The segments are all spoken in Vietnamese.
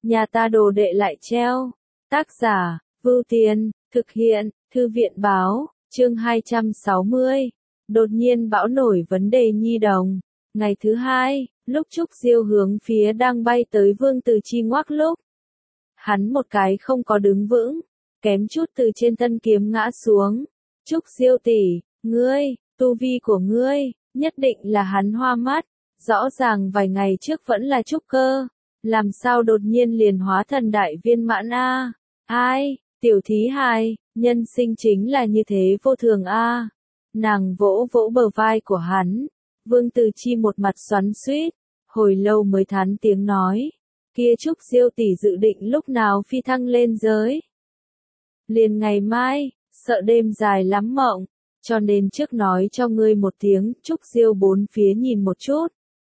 nhà ta đồ đệ lại treo. Tác giả, Vưu Tiên, thực hiện, Thư viện báo, chương 260. Đột nhiên bão nổi vấn đề nhi đồng. Ngày thứ hai, lúc Trúc Diêu hướng phía đang bay tới Vương Từ Chi ngoắc lúc. Hắn một cái không có đứng vững, kém chút từ trên thân kiếm ngã xuống. Trúc Diêu tỷ, ngươi, tu vi của ngươi, nhất định là hắn hoa mắt. Rõ ràng vài ngày trước vẫn là trúc cơ, làm sao đột nhiên liền hóa thần đại viên mãn a? Ai, tiểu thí hài, nhân sinh chính là như thế vô thường a. Nàng vỗ vỗ bờ vai của hắn, Vương Từ Chi một mặt xoắn xuýt, hồi lâu mới thán tiếng nói, kia Trúc Diêu tỷ dự định lúc nào phi thăng lên giới? Liền ngày mai, sợ đêm dài lắm mộng, cho nên trước nói cho ngươi một tiếng. Trúc Diêu bốn phía nhìn một chút.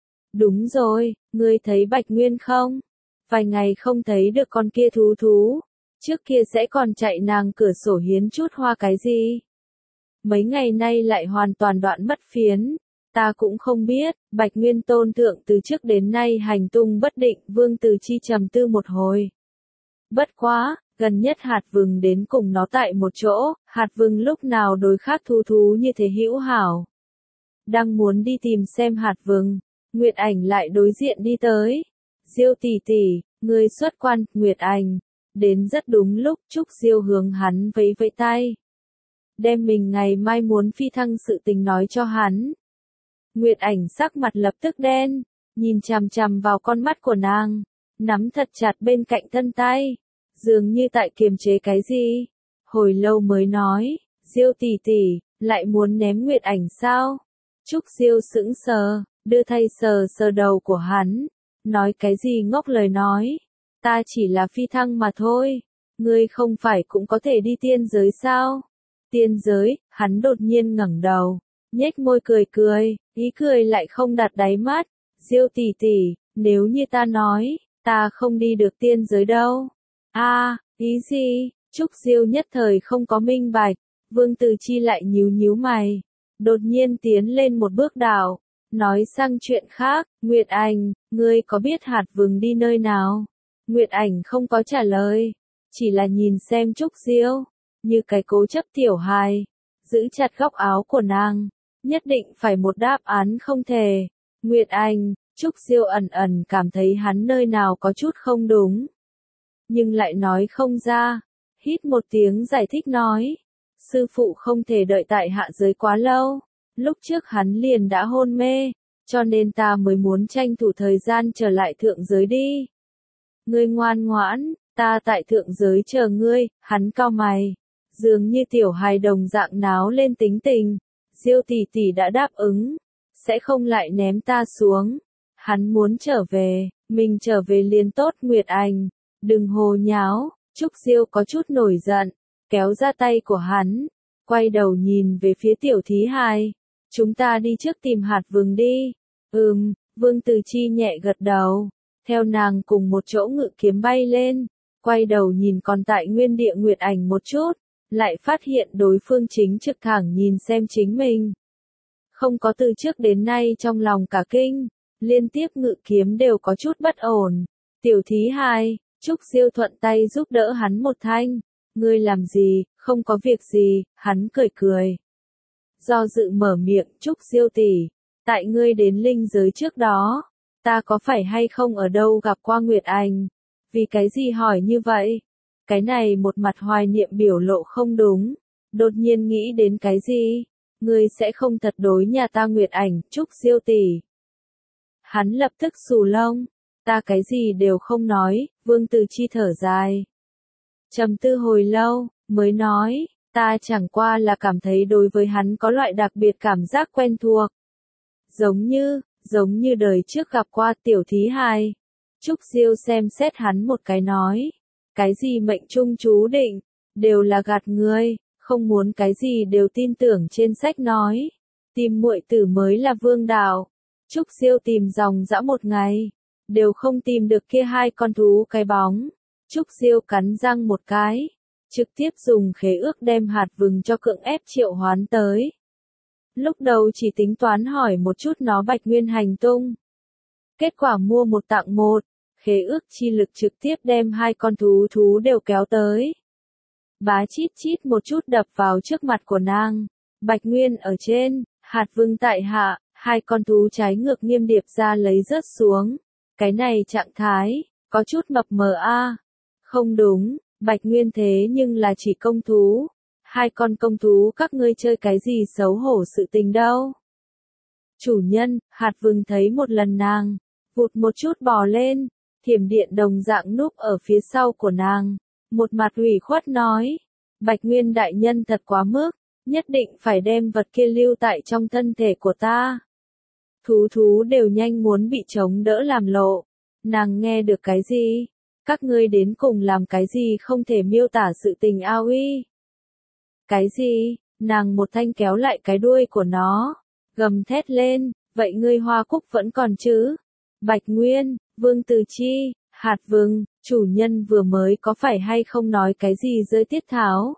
Đúng rồi, ngươi thấy Bạch Nguyên không? Vài ngày không thấy được con kia thú, trước kia sẽ còn chạy nàng cửa sổ hiến chút hoa cái gì? Mấy ngày nay lại hoàn toàn đoạn mất phiến, ta cũng không biết. Bạch Nguyên tôn thượng từ trước đến nay hành tung bất định. Vương Từ Chi trầm tư một hồi. Bất quá, gần nhất hạt vừng đến cùng nó tại một chỗ, hạt vừng lúc nào đối khác thú như thế hữu hảo. Đang muốn đi tìm xem hạt vừng, Nguyệt Ảnh lại đối diện đi tới. Diêu tỷ tỷ, ngươi xuất quan. Nguyệt Ảnh, đến rất đúng lúc. Trúc Diêu hướng hắn vẫy vẫy tay. Đem mình ngày mai muốn phi thăng sự tình nói cho hắn. Nguyệt Ảnh sắc mặt lập tức đen, nhìn chằm chằm vào con mắt của nàng, nắm thật chặt bên cạnh thân tay, dường như tại kiềm chế cái gì. Hồi lâu mới nói, Diêu tỷ tỷ, lại muốn ném Nguyệt Ảnh sao? Trúc Diêu sững sờ, đưa tay sờ sờ đầu của hắn, nói cái gì ngốc lời nói, ta chỉ là phi thăng mà thôi, ngươi không phải cũng có thể đi tiên giới sao? Tiên giới, hắn đột nhiên ngẩng đầu, nhếch môi cười, ý cười lại không đặt đáy mắt. Diêu tỷ tỷ, nếu như ta nói, ta không đi được tiên giới đâu. A, ý gì? Trúc Diêu nhất thời không có minh bạch. Vương Từ Chi lại nhíu mày, đột nhiên tiến lên một bước đảo, nói sang chuyện khác. Nguyệt Ảnh, ngươi có biết hạt vừng đi nơi nào? Nguyệt Ảnh không có trả lời, chỉ là nhìn xem Trúc Diêu, như cái cố chấp tiểu hài, giữ chặt góc áo của nàng, nhất định phải một đáp án không thể. Nguyệt Ảnh, Trúc Diêu ẩn cảm thấy hắn nơi nào có chút không đúng, nhưng lại nói không ra, hít một tiếng giải thích nói, sư phụ không thể đợi tại hạ giới quá lâu, lúc trước hắn liền đã hôn mê, cho nên ta mới muốn tranh thủ thời gian trở lại thượng giới đi. Ngươi ngoan ngoãn, ta tại thượng giới chờ ngươi. Hắn cau mày, dường như tiểu hài đồng dạng náo lên tính tình. Diêu tỷ tỷ đã đáp ứng, sẽ không lại ném ta xuống. Hắn muốn trở về, mình trở về liền tốt. Nguyệt Ảnh, đừng hồ nháo. Trúc Diêu có chút nổi giận, kéo ra tay của hắn, quay đầu nhìn về phía tiểu thí hài. Chúng ta đi trước tìm hạt vừng đi. Vương Từ Chi nhẹ gật đầu, theo nàng cùng một chỗ ngự kiếm bay lên, quay đầu nhìn còn tại nguyên địa Nguyệt Ảnh một chút, lại phát hiện đối phương chính trực thẳng nhìn xem chính mình. Không có từ trước đến nay trong lòng cả kinh, liên tiếp ngự kiếm đều có chút bất ổn. Tiểu thí hài, Trúc Diêu thuận tay giúp đỡ hắn một thanh. Ngươi làm gì? Không có việc gì. Hắn cười. Do dự mở miệng. Trúc Diêu tỷ, tại ngươi đến linh giới trước đó, ta có phải hay không ở đâu gặp qua Nguyệt Ảnh? Vì cái gì hỏi như vậy? Cái này một mặt hoài niệm biểu lộ không đúng, đột nhiên nghĩ đến cái gì? Ngươi sẽ không thật đối nhà ta Nguyệt Ảnh. Trúc Diêu tỷ. Hắn lập tức xù lông, ta cái gì đều không nói. Vương Từ Chi thở dài, trầm tư hồi lâu, mới nói, ta chẳng qua là cảm thấy đối với hắn có loại đặc biệt cảm giác quen thuộc. Giống như đời trước gặp qua. Tiểu thí hài. Trúc Diêu xem xét hắn một cái nói, cái gì mệnh trung chú định, đều là gạt ngươi, không muốn cái gì đều tin tưởng trên sách nói. Tìm muội tử mới là vương đạo. Trúc Diêu tìm dòng dã một ngày, đều không tìm được kia hai con thú cái bóng. Trúc Diêu cắn răng một cái, trực tiếp dùng khế ước đem hạt vừng cho cưỡng ép triệu hoán tới. Lúc đầu chỉ tính toán hỏi một chút nó Bạch Nguyên hành tung. Kết quả mua một tặng một, khế ước chi lực trực tiếp đem hai con thú đều kéo tới. Bá chít chít một chút đập vào trước mặt của nàng. Bạch Nguyên ở trên, hạt vương tại hạ, hai con thú trái ngược nghiêm điệp ra lấy rớt xuống. Cái này trạng thái, có chút mập mờ a. Không đúng, Bạch Nguyên thế nhưng là chỉ công thú. Hai con công thú các ngươi chơi cái gì xấu hổ sự tình đâu. Chủ nhân, hạt vương thấy một lần nàng, vụt một chút bò lên, thiểm điện đồng dạng núp ở phía sau của nàng. Một mặt ủy khuất nói, Bạch Nguyên đại nhân thật quá mức, nhất định phải đem vật kia lưu tại trong thân thể của ta. Thú đều nhanh muốn bị chống đỡ làm lộ. Nàng nghe được cái gì? Các ngươi đến cùng làm cái gì không thể miêu tả sự tình ao uy. Cái gì? Nàng một thanh kéo lại cái đuôi của nó, gầm thét lên, vậy ngươi Hoa Cúc vẫn còn chứ? Bạch Nguyên, Vương Từ Chi, Hạt Vương, chủ nhân vừa mới có phải hay không nói cái gì rơi tiết tháo?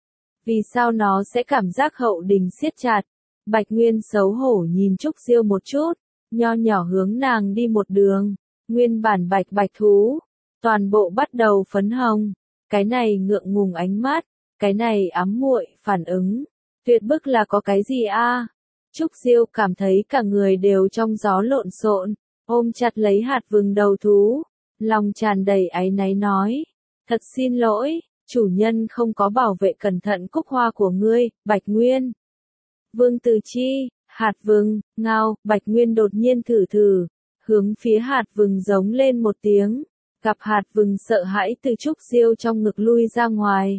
Vì sao nó sẽ cảm giác hậu đình siết chặt? Bạch Nguyên xấu hổ nhìn Trúc Diêu một chút, nho nhỏ hướng nàng đi một đường, nguyên bản bạch thú, toàn bộ bắt đầu phấn hồng, cái này ngượng ngùng ánh mắt, cái này ám muội phản ứng, tuyệt bức là có cái gì a? Trúc Diêu cảm thấy cả người đều trong gió lộn xộn, ôm chặt lấy Hạt Vương đầu thú, lòng tràn đầy áy náy nói, thật xin lỗi, chủ nhân không có bảo vệ cẩn thận cúc hoa của ngươi, Bạch Nguyên. Vương Từ Chi, Hạt Vương, ngao, Bạch Nguyên đột nhiên thử, hướng phía Hạt Vương giống lên một tiếng, gặp Hạt Vương sợ hãi từ Trúc Diêu trong ngực lui ra ngoài.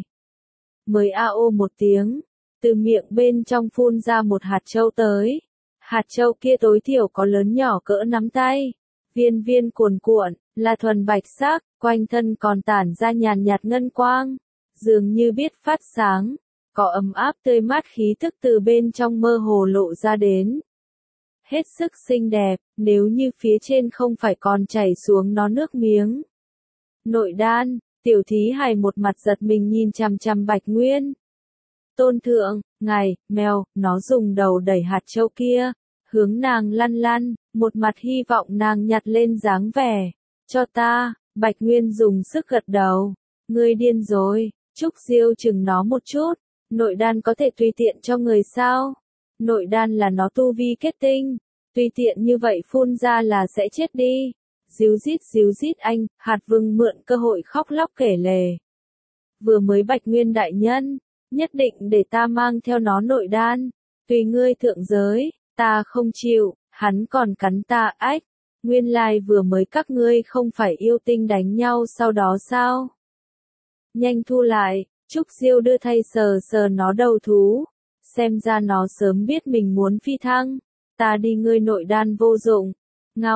Mới ao một tiếng, từ miệng bên trong phun ra một hạt châu tới. Hạt châu kia tối thiểu có lớn nhỏ cỡ nắm tay, viên cuồn cuộn, là thuần bạch sắc, quanh thân còn tản ra nhàn nhạt ngân quang, dường như biết phát sáng, có ấm áp tươi mát khí thức từ bên trong mơ hồ lộ ra đến. Hết sức xinh đẹp, nếu như phía trên không phải còn chảy xuống nó nước miếng. Nội đan, tiểu thí hài một mặt giật mình nhìn chằm chằm Bạch Nguyên. Tôn thượng, ngài, mèo, nó dùng đầu đẩy hạt châu kia, hướng nàng lăn, một mặt hy vọng nàng nhặt lên dáng vẻ. Cho ta, Bạch Nguyên dùng sức gật đầu. Ngươi điên rồi, Trúc Diêu chừng nó một chút, nội đan có thể tùy tiện cho người sao? Nội đan là nó tu vi kết tinh, tùy tiện như vậy phun ra là sẽ chết đi. Díu dít anh, Hạt Vương mượn cơ hội khóc lóc kể lể. Vừa mới Bạch Nguyên đại nhân, nhất định để ta mang theo nó nội đan, tùy ngươi thượng giới, ta không chịu, hắn còn cắn ta ách. Nguyên lai vừa mới các ngươi không phải yêu tinh đánh nhau sau đó sao? Nhanh thu lại, Trúc Diêu đưa thay sờ nó đầu thú, xem ra nó sớm biết mình muốn phi thăng, ta đi ngươi nội đan vô dụng. Ngao,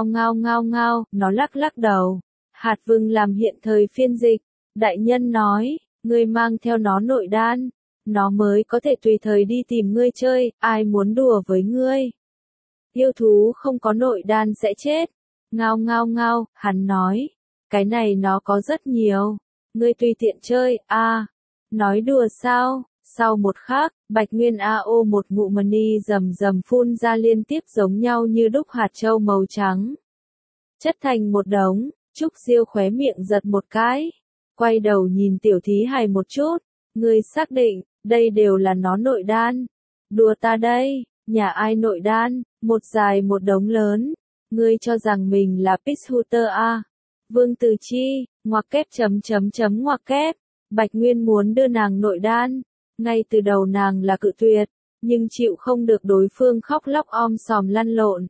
nó lắc đầu. Hạt Vương làm hiện thời phiên dịch, đại nhân nói, ngươi mang theo nó nội đan, nó mới có thể tùy thời đi tìm ngươi chơi, ai muốn đùa với ngươi. Yêu thú không có nội đan sẽ chết. Ngao, hắn nói, cái này nó có rất nhiều, ngươi tùy tiện chơi, nói đùa sao? Sau một khắc, Bạch Nguyên AO một ngụm mani rầm phun ra liên tiếp giống nhau như đúc hạt châu màu trắng. Chất thành một đống, Trúc Diêu khóe miệng giật một cái, quay đầu nhìn tiểu thí hài một chút, ngươi xác định, đây đều là nó nội đan. Đùa ta đây, nhà ai nội đan, một dài một đống lớn, ngươi cho rằng mình là Pixhooter à? Vương Từ Chi, ngoặc kép ngoặc kép, Bạch Nguyên muốn đưa nàng nội đan. Ngay từ đầu nàng là cự tuyệt, nhưng chịu không được đối phương khóc lóc sòm lăn lộn.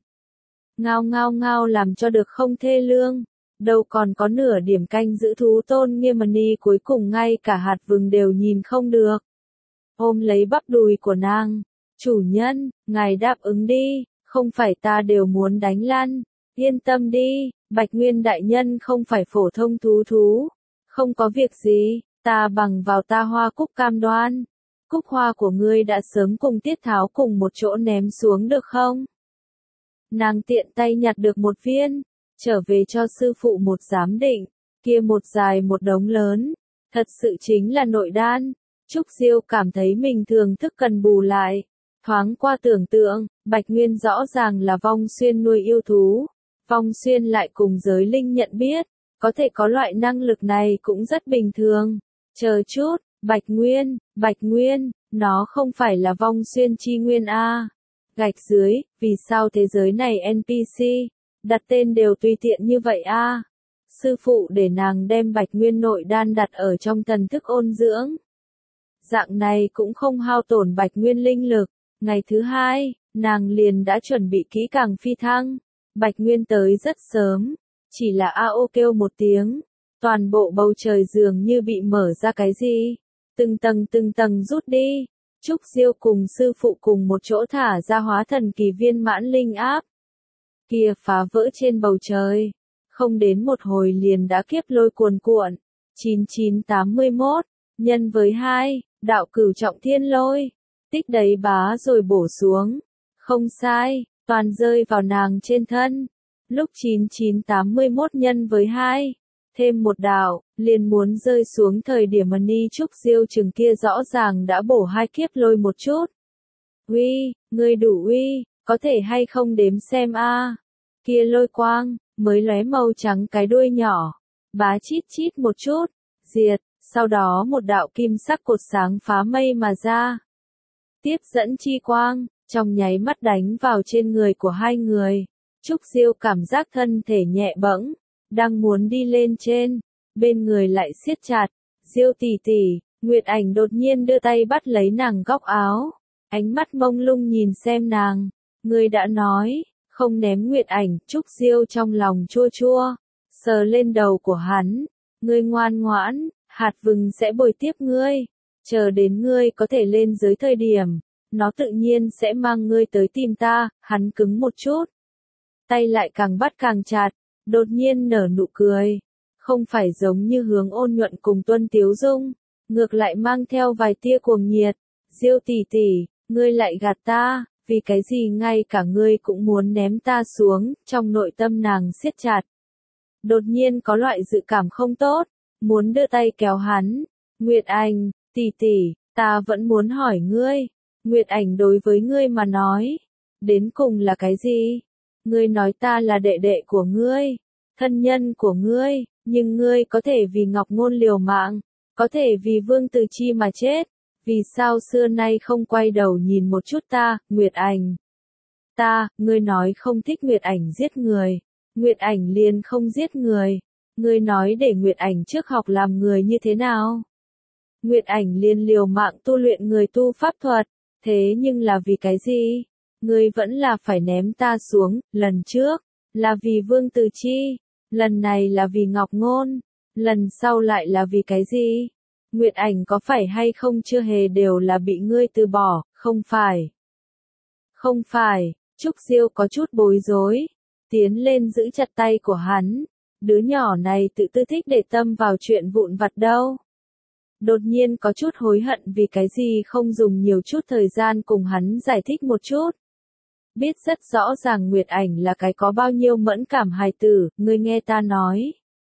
Ngao làm cho được không thê lương, đâu còn có nửa điểm canh giữ thú tôn nghiêm mani cuối cùng ngay cả Hạt Vương đều nhìn không được. Ôm lấy bắp đùi của nàng, chủ nhân, ngài đáp ứng đi, không phải ta đều muốn đánh lăn, yên tâm đi, Bạch Nguyên đại nhân không phải phổ thông thú, không có việc gì, ta bằng vào ta Hoa Cúc cam đoan. Cúc hoa của ngươi đã sớm cùng Tiết Tháo cùng một chỗ ném xuống được không? Nàng tiện tay nhặt được một viên, trở về cho sư phụ một giám định, kia một dài một đống lớn, thật sự chính là nội đan. Trúc Diêu cảm thấy mình thường thức cần bù lại, thoáng qua tưởng tượng, Bạch Nguyên rõ ràng là Vong Xuyên nuôi yêu thú, Vong Xuyên lại cùng giới linh nhận biết, có thể có loại năng lực này cũng rất bình thường. Chờ chút, Bạch Nguyên, nó không phải là vong xuyên chi nguyên a. Gạch dưới, vì sao thế giới này NPC, đặt tên đều tùy tiện như vậy a? Sư phụ để nàng đem Bạch Nguyên nội đan đặt ở trong thần thức ôn dưỡng. Dạng này cũng không hao tổn Bạch Nguyên linh lực. Ngày thứ hai, nàng liền đã chuẩn bị kỹ càng phi thăng. Bạch Nguyên tới rất sớm, chỉ là ao kêu một tiếng. Toàn bộ bầu trời dường như bị mở ra cái gì. Từng tầng rút đi. Trúc Diêu cùng sư phụ cùng một chỗ thả ra hóa thần kỳ viên mãn linh áp. Kia phá vỡ trên bầu trời. Không đến một hồi liền đã kiếp lôi cuồn cuộn. 9981, nhân với 2, đạo cửu trọng thiên lôi. Tích đầy bá rồi bổ xuống. Không sai, toàn rơi vào nàng trên thân. Lúc 9981 nhân với 2, thêm một đạo, liền muốn rơi xuống thời điểm Ni Trúc Diêu chừng kia rõ ràng đã bổ 2 kiếp lôi một chút. Uy, ngươi đủ uy, có thể hay không đếm xem a? Kia lôi quang, mới lóe màu trắng cái đuôi nhỏ, bá chít chít một chút, diệt, sau đó một đạo kim sắc cột sáng phá mây mà ra. Tiếp dẫn chi quang, trong nháy mắt đánh vào trên người của hai người. Trúc Diêu cảm giác thân thể nhẹ bẫng, đang muốn đi lên trên, bên người lại siết chặt. Diêu tỷ tỷ, Nguyệt Ảnh đột nhiên đưa tay bắt lấy nàng góc áo, ánh mắt mông lung nhìn xem nàng. Ngươi đã nói, không ném Nguyệt Ảnh. Trúc Diêu trong lòng chua chua, sờ lên đầu của hắn. Ngươi ngoan ngoãn, hạt vừng sẽ bồi tiếp ngươi, chờ đến ngươi có thể lên dưới thời điểm, nó tự nhiên sẽ mang ngươi tới tìm ta. Hắn cứng một chút, tay lại càng bắt càng chặt, đột nhiên nở nụ cười, không phải giống như hướng ôn nhuận cùng Tuân Tiếu Dung, ngược lại mang theo vài tia cuồng nhiệt. Diêu tỷ tỷ, ngươi lại gạt ta, vì cái gì ngay cả ngươi cũng muốn ném ta xuống. Trong nội tâm nàng siết chặt, đột nhiên có loại dự cảm không tốt, muốn đưa tay kéo hắn. Nguyệt Ảnh, tỷ tỷ, ta vẫn muốn hỏi ngươi, Nguyệt Ảnh đối với ngươi mà nói, đến cùng là cái gì? Ngươi nói ta là đệ đệ của ngươi, thân nhân của ngươi, nhưng ngươi có thể vì Ngọc Ngôn liều mạng, có thể vì Vương Từ Chi mà chết, vì sao xưa nay không quay đầu nhìn một chút ta, Nguyệt Ảnh? Ngươi nói không thích Nguyệt Ảnh giết người, Nguyệt Ảnh liền không giết người, ngươi nói để Nguyệt Ảnh trước học làm người như thế nào? Nguyệt Ảnh liền liều mạng tu luyện người tu pháp thuật, thế nhưng là vì cái gì? Ngươi vẫn là phải ném ta xuống. Lần trước, là vì Vương Từ Chi, lần này là vì Ngọc Ngôn, lần sau lại là vì cái gì? Nguyệt Ảnh có phải hay không chưa hề đều là bị ngươi từ bỏ, không phải? Không phải, Trúc Diêu có chút bối rối, tiến lên giữ chặt tay của hắn. Đứa nhỏ này tự tư thích để tâm vào chuyện vụn vặt đâu. Đột nhiên có chút hối hận vì cái gì không dùng nhiều chút thời gian cùng hắn giải thích một chút. Biết rất rõ ràng Nguyệt Ảnh là cái có bao nhiêu mẫn cảm hài tử. Ngươi nghe ta nói,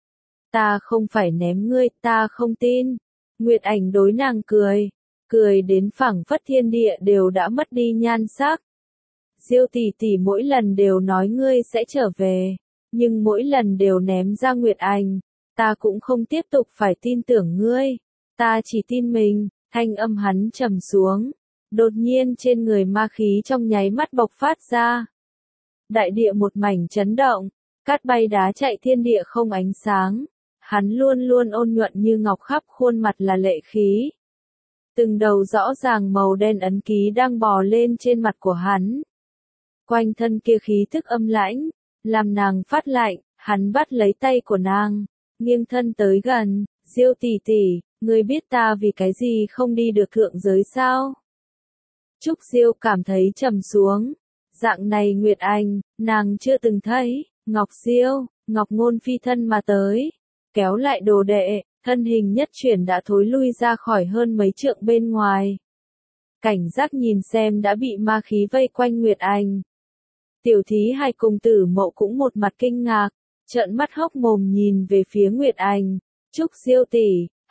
ta không phải ném ngươi, ta không tin. Nguyệt Ảnh đối nàng cười đến phảng phất thiên địa đều đã mất đi nhan sắc. Diêu tỷ tỷ mỗi lần đều nói ngươi sẽ trở về, nhưng mỗi lần đều ném ra Nguyệt Ảnh, ta cũng không tiếp tục phải tin tưởng ngươi, ta chỉ tin mình. Thanh âm hắn trầm xuống, đột nhiên trên người ma khí trong nháy mắt bộc phát ra. Đại địa một mảnh chấn động, cát bay đá chạy, thiên địa không ánh sáng. Hắn luôn luôn ôn nhuận như ngọc, khắp khuôn mặt là lệ khí. Từng đầu rõ ràng màu đen ấn ký đang bò lên trên mặt của hắn. Quanh thân kia khí thức âm lãnh, làm nàng phát lạnh. Hắn bắt lấy tay của nàng, nghiêng thân tới gần. Diêu tỷ tỷ, ngươi biết ta vì cái gì không đi được thượng giới sao? Trúc Diêu cảm thấy trầm xuống. Dạng này Nguyệt Ảnh, nàng chưa từng thấy. Ngọc Diêu, Ngọc Ngôn phi thân mà tới, kéo lại đồ đệ, thân hình nhất chuyển đã thối lui ra khỏi hơn mấy trượng bên ngoài. Cảnh giác nhìn xem đã bị ma khí vây quanh Nguyệt Ảnh. Tiểu Thí Hài cùng Tử Mậu cũng một mặt kinh ngạc, trợn mắt hốc mồm nhìn về phía Nguyệt Ảnh. Trúc Diêu tỷ,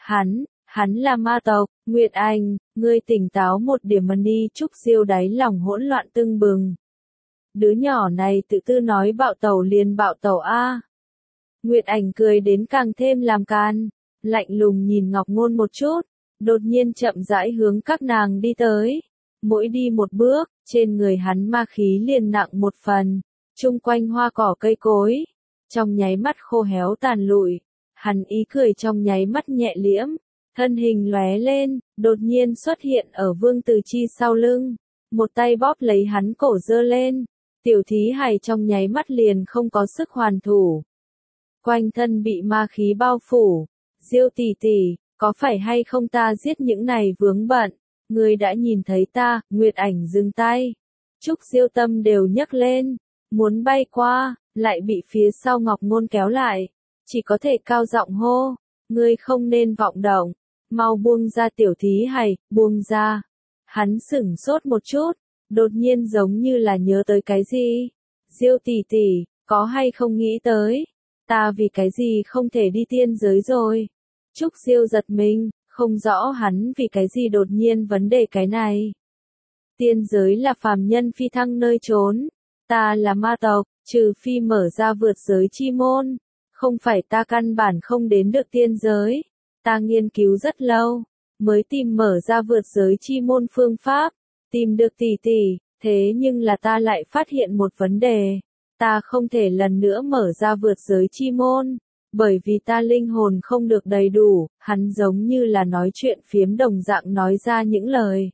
hắn là ma tộc. Nguyệt Ảnh, ngươi tỉnh táo một điểm. Đi. Trúc Diêu đáy lòng hỗn loạn tưng bừng. Đứa nhỏ này tự tư nói bạo tẩu liền bạo tẩu a. Nguyệt Ảnh cười đến càng thêm làm càn, lạnh lùng nhìn Ngọc Ngôn một chút, đột nhiên chậm rãi hướng các nàng đi tới. Mỗi đi một bước, trên người hắn ma khí liền nặng một phần, chung quanh hoa cỏ cây cối, trong nháy mắt khô héo tàn lụi. Hắn ý cười trong nháy mắt nhẹ liễm, thân hình lóe lên, đột nhiên xuất hiện ở Vương Từ Chi sau lưng, một tay bóp lấy hắn cổ giơ lên, tiểu thí hài trong nháy mắt liền không có sức hoàn thủ. Quanh thân bị ma khí bao phủ, Diêu tỷ tỷ, có phải hay không ta giết những này vướng bận, ngươi đã nhìn thấy ta, Nguyệt Ảnh dừng tay. Trúc Diêu tâm đều nhấc lên, muốn bay qua, lại bị phía sau Ngọc Ngôn kéo lại, chỉ có thể cao giọng hô, ngươi không nên vọng động, mau buông ra tiểu thí hài, buông ra. Hắn sửng sốt một chút, đột nhiên giống như là nhớ tới cái gì. Diêu tỷ tỷ, có hay không nghĩ tới, ta vì cái gì không thể đi tiên giới rồi. Trúc Diêu giật mình, không rõ hắn vì cái gì đột nhiên vấn đề cái này. Tiên giới là phàm nhân phi thăng nơi trốn, ta là ma tộc, trừ phi mở ra vượt giới chi môn, không phải ta căn bản không đến được tiên giới. Ta nghiên cứu rất lâu, mới tìm mở ra vượt giới chi môn phương pháp, tìm được tỷ tỷ, thế nhưng là ta lại phát hiện một vấn đề. Ta không thể lần nữa mở ra vượt giới chi môn, bởi vì ta linh hồn không được đầy đủ. Hắn giống như là nói chuyện phiếm đồng dạng nói ra những lời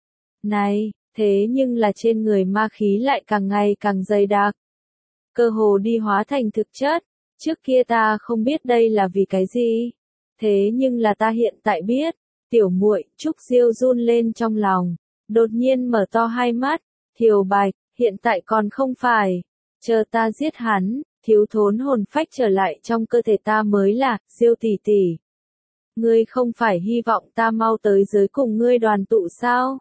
này, thế nhưng là trên người ma khí lại càng ngày càng dày đặc, cơ hồ đi hóa thành thực chất. Trước kia ta không biết đây là vì cái gì, thế nhưng là ta hiện tại biết. Tiểu muội, Trúc Diêu run lên trong lòng, đột nhiên mở to hai mắt. Thiều Bạch, hiện tại còn không phải, chờ ta giết hắn, thiếu thốn hồn phách trở lại trong cơ thể ta mới là. Diêu tỷ tỷ, ngươi không phải hy vọng ta mau tới giới cùng ngươi đoàn tụ sao?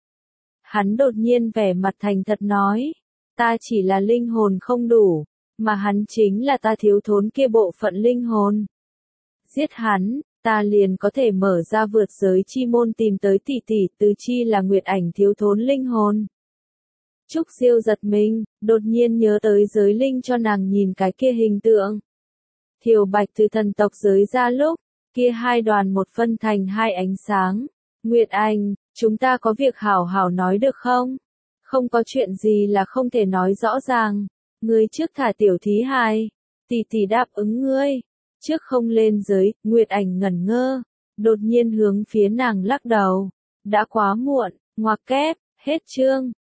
Hắn đột nhiên vẻ mặt thành thật nói, ta chỉ là linh hồn không đủ, mà hắn chính là ta thiếu thốn kia bộ phận linh hồn. Giết hắn, ta liền có thể mở ra vượt giới chi môn tìm tới tỷ tỷ. Từ Chi là Nguyệt Ảnh thiếu thốn linh hồn. Trúc Diêu giật mình, đột nhiên nhớ tới giới linh cho nàng nhìn cái kia hình tượng. Thiều Bạch từ thần tộc giới ra lúc, kia hai đoàn một phân thành hai ánh sáng. Nguyệt Ảnh, chúng ta có việc hảo hảo nói được không? Không có chuyện gì là không thể nói rõ ràng. Ngươi trước thả tiểu thí hài, tỷ tỷ đáp ứng ngươi. Trước không lên giới, Nguyệt Ảnh ngẩn ngơ, đột nhiên hướng phía nàng lắc đầu. Đã quá muộn, ngoặc kép, hết chương.